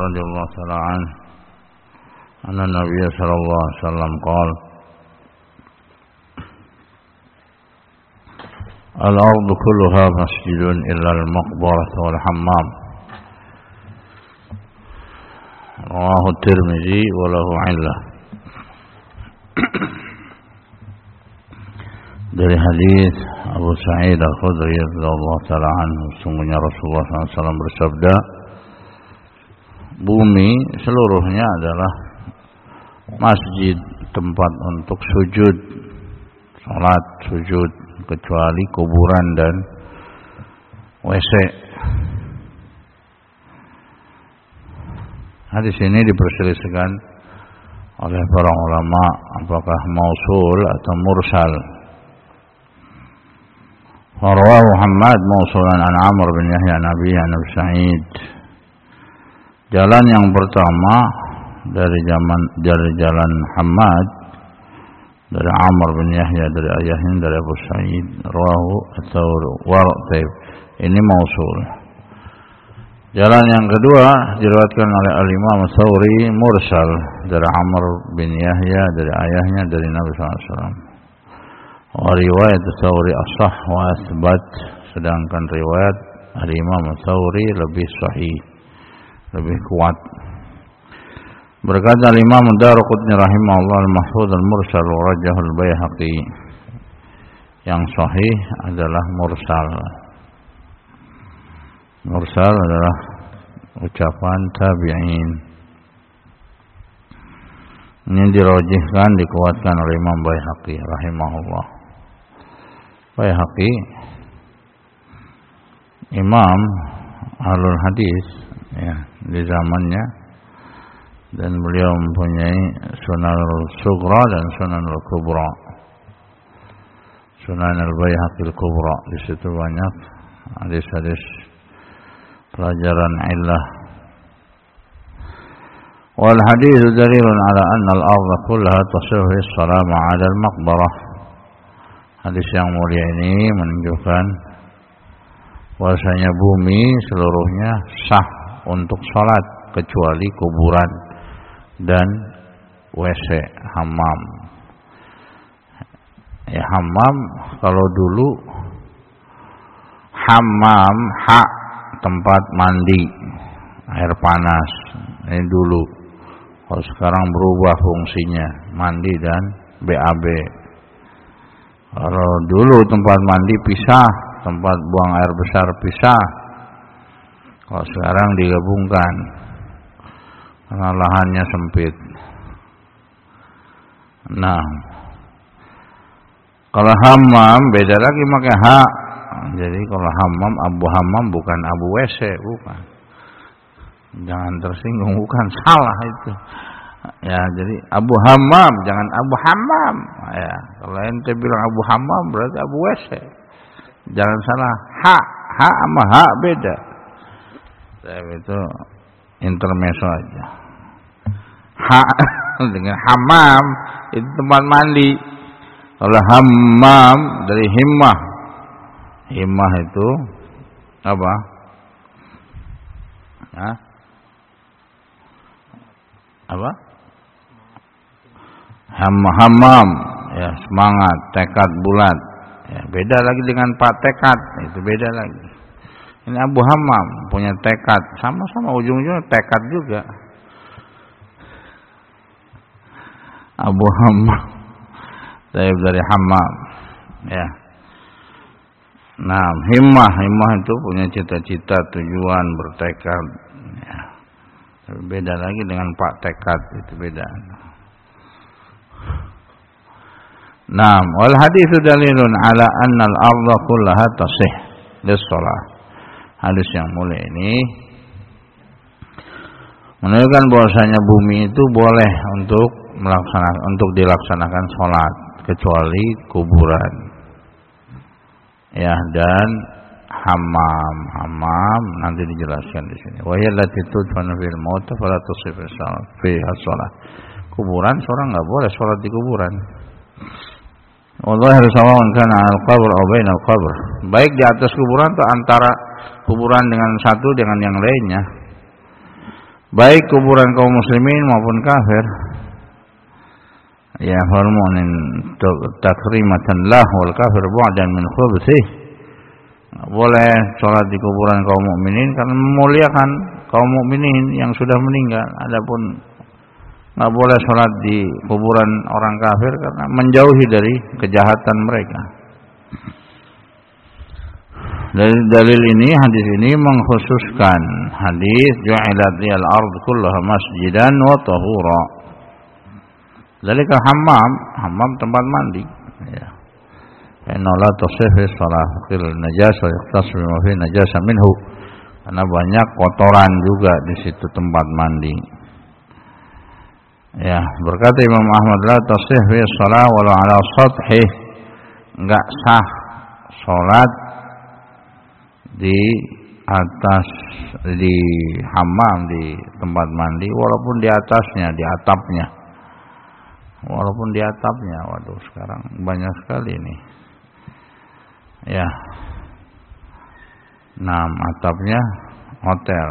رضي الله تعالى عنه أن النبي صلى الله عليه وسلم قال الأرض كلها مسجد إلا المقبرة والحمام. رواه الترمذي وله علة. Dari hadis Abu Sa'id Al-Khudri radhiyallahu taala anhu, sungguhnya Rasulullah SAW bersabda, bumi seluruhnya adalah masjid, tempat untuk sujud, salat, sujud, kecuali kuburan dan WC. Hadis ini diperselisihkan oleh para ulama apakah mausul atau mursal. Rawahu Muhammad mausulan an Amr bin Yahya an Abi Sa'id. Jalan yang pertama dari jalan Muhammad dari Amr bin Yahya dari ayahnya dari Abu Sa'id, rawahu at-Tsawri wartaib. Ini mausul. Jalan yang kedua diriwayatkan oleh Al-Imam Tsawri mursal dari Amr bin Yahya dari ayahnya dari Nabi SAW. Riwayat Tsawri ashah wa asbat, sedangkan riwayat Al-Imam Tsawri lebih sahih, lebih kuat. Berkata Imam Daruqutni rahimahullah al-mahfuz al-mursal wa rajjahu al-Baihaqi, yang sahih adalah mursal. Mursal adalah ucapan tabi'in. Ini dirajihkan, dikuatkan oleh Imam Baihaqi rahimahullah. Baihaqi imam ahlul hadis ya di zamannya, dan beliau mempunyai Sunan al-Sughra dan Sunan al-Kubra. Sunan al-Baihaqi al-Kubra, di situ banyak hadis-hadis pelajaran illah. Wal hadis dalilun ala anna al-ardha kullaha tasihhu as-salam 'ala al-maqbarah. Hadis yang mulia ini menunjukkan bahwasanya bumi seluruhnya sah untuk salat kecuali kuburan dan WC, hammam. Ya, hammam kalau dulu hammam tempat mandi air panas, ini dulu. Kalau sekarang berubah fungsinya mandi dan BAB. Kalau dulu tempat mandi pisah, tempat buang air besar pisah. Kalau sekarang digabungkan karena lahannya sempit. Nah, kalau hammam beda lagi pakai ha. Jadi kalau hammam, Abu Hammam bukan Abu WC, bukan. Jangan tersinggung, bukan, salah itu. Ya, jadi Abu Hammam, jangan Abu Hammam. Ya, kalau ente bilang Abu Hammam berarti Abu WC. Jangan salah, ha sama ha beda. Itu intermezzo aja. Ha dengan hammam itu tempat mandi. Kalau hammam dari himmah. Himmah itu apa? Hah? Apa? Hammam, ya, semangat, tekad bulat. Ya, beda lagi dengan Pak Tekad, itu beda lagi. Ini Abu Hammam punya tekad, sama-sama ujung-ujungnya tekad juga. Abu Hammam dari Hammam, ya. Nah, himmah itu punya cita-cita, tujuan, bertekad. Ya. Beda lagi dengan Pak Tekad, itu beda. Nah, wal haditsu dalilun ala anna al-ardha kullaha tasih lis-shalah. Hadis yang mulia ini menunjukkan bahwasanya bumi itu boleh untuk dilaksanakan salat kecuali kuburan. Ya, dan hammam nanti dijelaskan di sini. Wa hiya allati tudfanu fil maut fala tusif fiha shalah. Kuburan seorang enggak boleh salat di kuburan. Wallahi rasulullah kana al-qabr aw baina al-qabr. Baik di atas kuburan atau antara kuburan dengan satu dengan yang lainnya. baik kuburan kaum muslimin maupun kafir. Ya hormonin takrimatan lah wal kafir bu'dan min khubthih. Boleh sholat di kuburan kaum mukminin karena memuliakan kaum mukminin yang sudah meninggal. Adapun enggak boleh sholat di kuburan orang kafir karena menjauhi dari kejahatan mereka. Dari dalil ini, hadis ini mengkhususkan hadis ju'ilat liyal ard kullaha masjidan wa tahura. Dalika hammam tempat mandi. Ya. Inna la tasih fi shalah fil najasa yaqtas bima fi najasa minhu. Karena banyak kotoran juga di situ tempat mandi. Ya, berkata Imam Ahmad la tasih fi shalah wala ala sathih. Enggak sah salat di atas di hammam di tempat mandi walaupun di atasnya, di atapnya. Walaupun di atapnya. Waduh, sekarang banyak sekali nih. Ya. Nah, atapnya hotel.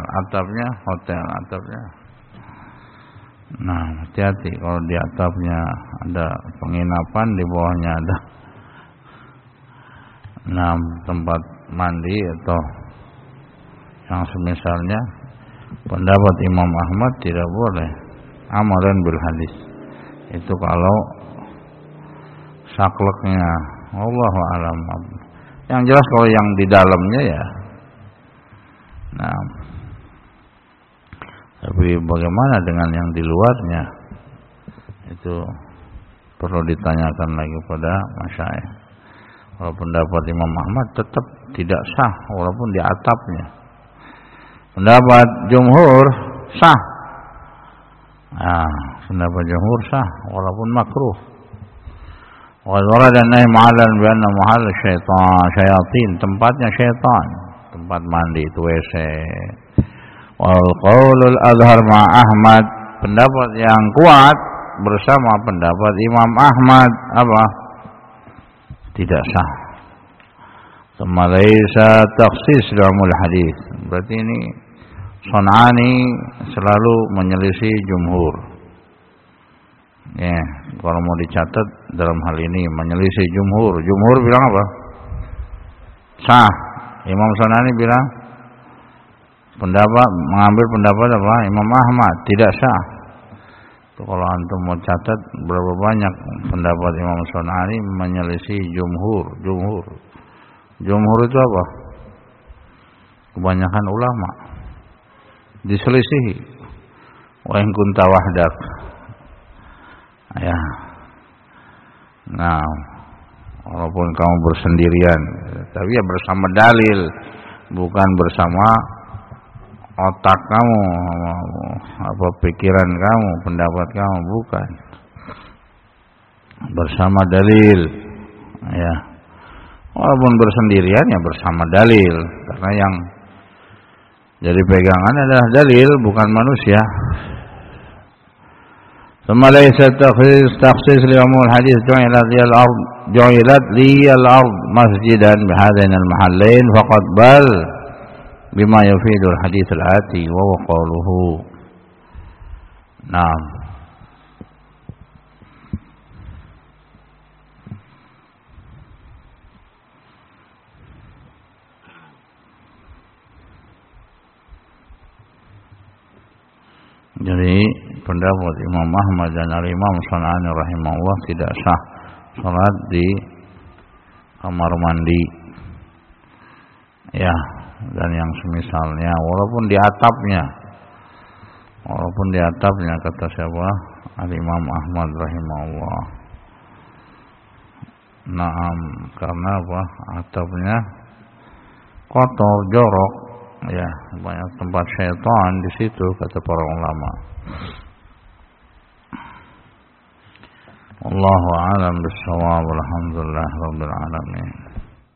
Nah, hati-hati kalau di atapnya ada penginapan, di bawahnya ada tempat mandi atau yang semisalnya. Pendapat Imam Ahmad tidak boleh amalan bil hadis. Itu kalau sakleknya, wallahu a'lam. Yang jelas kalau yang di dalamnya ya. Nah, tapi bagaimana dengan yang di luarnya? Itu perlu ditanyakan lagi pada masyayikh. Kalau pendapat Imam Ahmad tetap tidak sah walaupun di atapnya. Pendapat jumhur sah. Nah, pendapat jumhur sah walaupun makruh. Wa warada nahy ma'alan bi anna mahal syayatin, tempatnya syaitan, tempat mandi itu WC. Wal qaulul azhar ma Ahmad, pendapat yang kuat bersama pendapat Imam Ahmad apa? Tidak sah. Tsumma laisa takhsis ulumul hadis. Berarti ini Sun'ani selalu menyelisih jumhur. Ya, kalau mau dicatat dalam hal ini menyelisih jumhur. Jumhur bilang apa? Sah. Imam Sun'ani bilang mengambil pendapat apa? Imam Ahmad tidak sah. Itu kalau antum mau catat berapa banyak pendapat Imam Sun'ani menyelisih jumhur. Jumhur itu apa? Kebanyakan ulama diselisihi. Wa in kunta wahdak. Ya. Nah, walaupun kamu bersendirian, tapi ya bersama dalil, bukan bersama otak kamu, apa pikiran kamu, pendapat kamu, bukan. Bersama dalil. Ya. Walaupun bersendirian ya bersama dalil, karena yang jadi pegangan adalah dalil, bukan manusia. ثم ليس تخصيص لعموم الحديث جعلت لي الأرض مسجدا بهذين المحلين فقط بل بما يفيد الحديث الآتي وهو قوله. نعم. Jadi pendapat Imam Ahmad dan Al-Imam Sun'ani rahimahullah tidak sah salat di kamar mandi. Ya, dan yang semisalnya walaupun di atapnya kata siapa? Al-Imam Ahmad rahimahullah. Naam, karena apa? Atapnya kotor, jorok. Ya, banyak tempat syaitan di situ kata para ulama. Wallahu a'lam bissawab. Alhamdulillah rabbil alamin.